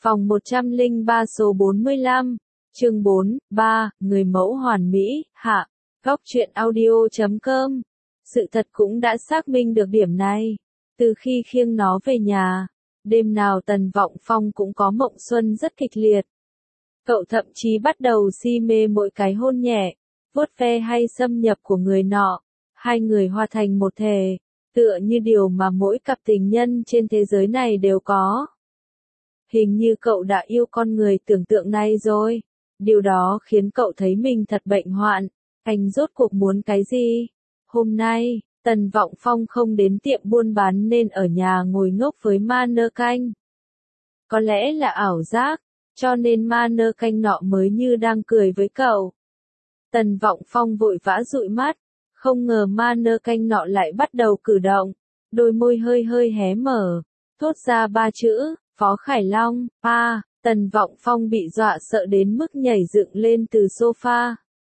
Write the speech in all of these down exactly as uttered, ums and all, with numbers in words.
Phòng một trăm lẻ ba số bốn mươi lăm, chương bốn, ba, người mẫu hoàn mỹ, hạ, góc truyện audio chấm com. Sự thật cũng đã xác minh được điểm này. Từ khi khiêng nó về nhà, đêm nào Tần Vọng Phong cũng có mộng xuân rất kịch liệt. Cậu thậm chí bắt đầu si mê mỗi cái hôn nhẹ, vuốt ve hay xâm nhập của người nọ. Hai người hòa thành một thể, tựa như điều mà mỗi cặp tình nhân trên thế giới này đều có. Hình như cậu đã yêu con người tưởng tượng này rồi. Điều đó khiến cậu thấy mình thật bệnh hoạn. Anh rốt cuộc muốn cái gì? Hôm nay, Tần Vọng Phong không đến tiệm buôn bán nên ở nhà ngồi ngốc với ma nơ canh. Có lẽ là ảo giác, cho nên ma nơ canh nọ mới như đang cười với cậu. Tần Vọng Phong vội vã dụi mắt, không ngờ ma nơ canh nọ lại bắt đầu cử động. Đôi môi hơi hơi hé mở, thốt ra ba chữ, Phó Khải Long, a. Tần Vọng Phong bị dọa sợ đến mức nhảy dựng lên từ sofa.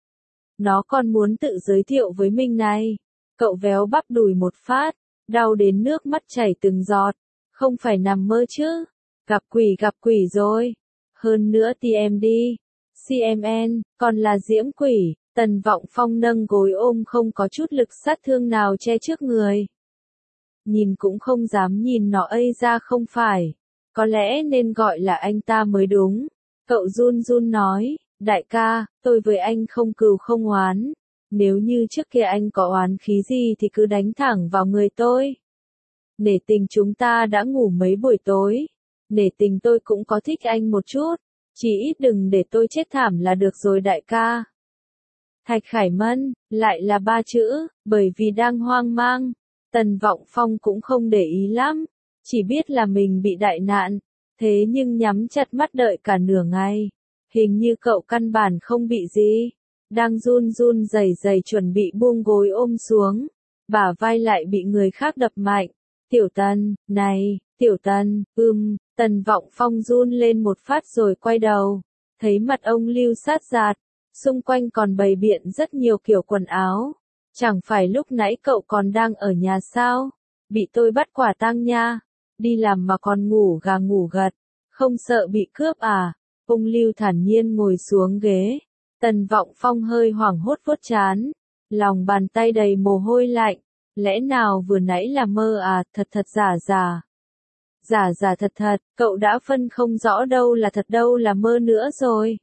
Nó còn muốn tự giới thiệu với mình này. Cậu véo bắp đùi một phát, đau đến nước mắt chảy từng giọt. Không phải nằm mơ chứ. Gặp quỷ gặp quỷ rồi. Hơn nữa tê em đê, xê em en, còn là diễm quỷ. Tần Vọng Phong nâng gối ôm không có chút lực sát thương nào che trước người. Nhìn cũng không dám nhìn nó ây ra không phải. Có lẽ nên gọi là anh ta mới đúng. Cậu run run nói, đại ca, tôi với anh không cừu không oán. Nếu như trước kia anh có oán khí gì thì cứ đánh thẳng vào người tôi. Nể tình chúng ta đã ngủ mấy buổi tối. Nể tình tôi cũng có thích anh một chút. Chỉ ít đừng để tôi chết thảm là được rồi đại ca. Thạch Khải Mân, lại là ba chữ, bởi vì đang hoang mang. Tần Vọng Phong cũng không để ý lắm. Chỉ biết là mình bị đại nạn, thế nhưng nhắm chặt mắt đợi cả nửa ngày. Hình như cậu căn bản không bị gì. Đang run run rẩy rẩy chuẩn bị buông gối ôm xuống. Bả vai lại bị người khác đập mạnh. Tiểu Tần, này, Tiểu Tần, ưm, Tần Vọng Phong run lên một phát rồi quay đầu. Thấy mặt ông Lưu sát rạt. Xung quanh còn bày biện rất nhiều kiểu quần áo. Chẳng phải lúc nãy cậu còn đang ở nhà sao? Bị tôi bắt quả tang nha. Đi làm mà còn ngủ gà ngủ gật. Không sợ bị cướp à? Ông Lưu thản nhiên ngồi xuống ghế. Tần Vọng Phong hơi hoảng hốt vuốt trán. Lòng bàn tay đầy mồ hôi lạnh. Lẽ nào vừa nãy là mơ à? Thật thật giả giả. Giả giả thật thật. Cậu đã phân không rõ đâu là thật đâu là mơ nữa rồi.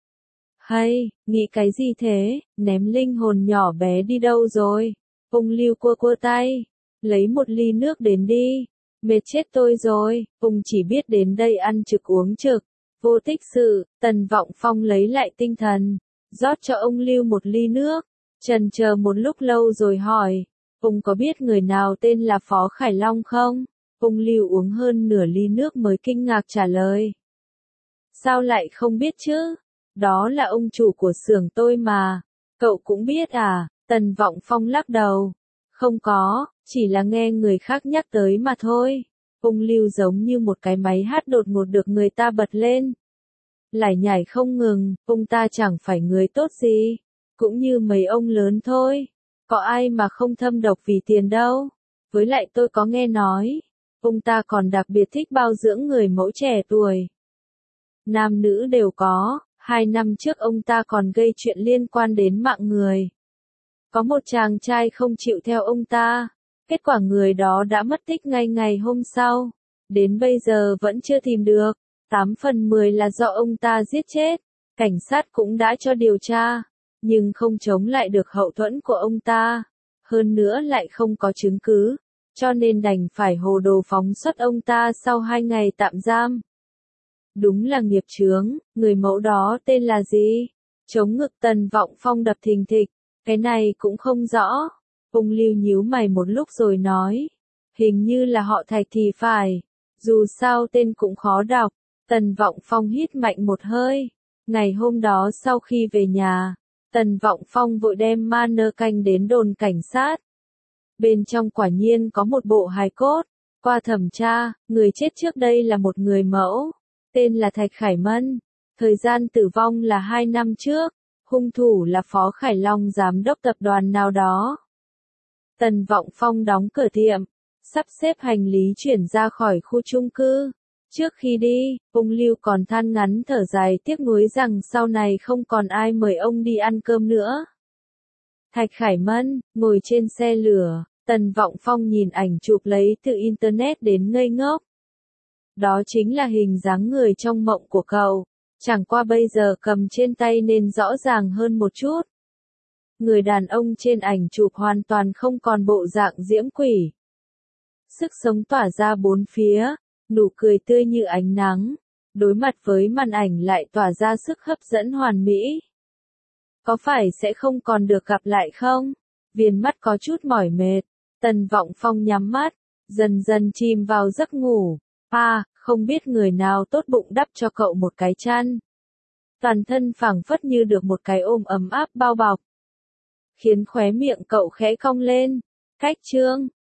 Hay, nghĩ cái gì thế? Ném linh hồn nhỏ bé đi đâu rồi? Ông Lưu cua cua tay. Lấy một ly nước đến đi. Mệt chết tôi rồi. Ông chỉ biết đến đây ăn trực uống trực. Vô tích sự. Tần Vọng Phong lấy lại tinh thần. Rót cho ông Lưu một ly nước. Chần chờ một lúc lâu rồi hỏi. Ông có biết người nào tên là Phó Khải Long không? Ông Lưu uống hơn nửa ly nước mới kinh ngạc trả lời. Sao lại không biết chứ? Đó là ông chủ của xưởng tôi mà. Cậu cũng biết à? Tần Vọng Phong lắc đầu. Không có, chỉ là nghe người khác nhắc tới mà thôi. Ông Lưu giống như một cái máy hát đột ngột được người ta bật lên. Lải nhải không ngừng, ông ta chẳng phải người tốt gì. Cũng như mấy ông lớn thôi. Có ai mà không thâm độc vì tiền đâu. Với lại tôi có nghe nói. Ông ta còn đặc biệt thích bao dưỡng người mẫu trẻ tuổi. Nam nữ đều có. Hai năm trước ông ta còn gây chuyện liên quan đến mạng người. Có một chàng trai không chịu theo ông ta. Kết quả người đó đã mất tích ngay ngày hôm sau. Đến bây giờ vẫn chưa tìm được. Tám phần mười là do ông ta giết chết. Cảnh sát cũng đã cho điều tra. Nhưng không chống lại được hậu thuẫn của ông ta. Hơn nữa lại không có chứng cứ. Cho nên đành phải hồ đồ phóng xuất ông ta sau hai ngày tạm giam. Đúng là nghiệp chướng, người mẫu đó tên là gì? Chống ngực Tần Vọng Phong đập thình thịch, cái này cũng không rõ. Ông Lưu nhíu mày một lúc rồi nói, hình như là họ Thạch thì phải, dù sao tên cũng khó đọc. Tần Vọng Phong hít mạnh một hơi. Ngày hôm đó sau khi về nhà, Tần Vọng Phong vội đem ma nơ canh đến đồn cảnh sát. Bên trong quả nhiên có một bộ hài cốt. Qua thẩm tra, người chết trước đây là một người mẫu. Tên là Thạch Khải Mân. Thời gian tử vong là hai năm trước. Hung thủ là Phó Khải Long giám đốc tập đoàn nào đó. Tần Vọng Phong đóng cửa tiệm. Sắp xếp hành lý chuyển ra khỏi khu chung cư. Trước khi đi, ông Lưu còn than ngắn thở dài tiếc nuối rằng sau này không còn ai mời ông đi ăn cơm nữa. Thạch Khải Mân, ngồi trên xe lửa, Tần Vọng Phong nhìn ảnh chụp lấy từ Internet đến ngây ngốc. Đó chính là hình dáng người trong mộng của cậu, chẳng qua bây giờ cầm trên tay nên rõ ràng hơn một chút. Người đàn ông trên ảnh chụp hoàn toàn không còn bộ dạng diễm quỷ. Sức sống tỏa ra bốn phía, nụ cười tươi như ánh nắng, đối mặt với màn ảnh lại tỏa ra sức hấp dẫn hoàn mỹ. Có phải sẽ không còn được gặp lại không? Viền mắt có chút mỏi mệt, Tần Vọng Phong nhắm mắt, dần dần chìm vào giấc ngủ. À, không biết người nào tốt bụng đắp cho cậu một cái chăn. Toàn thân phảng phất như được một cái ôm ấm áp bao bọc. Khiến khóe miệng cậu khẽ cong lên. Cách chương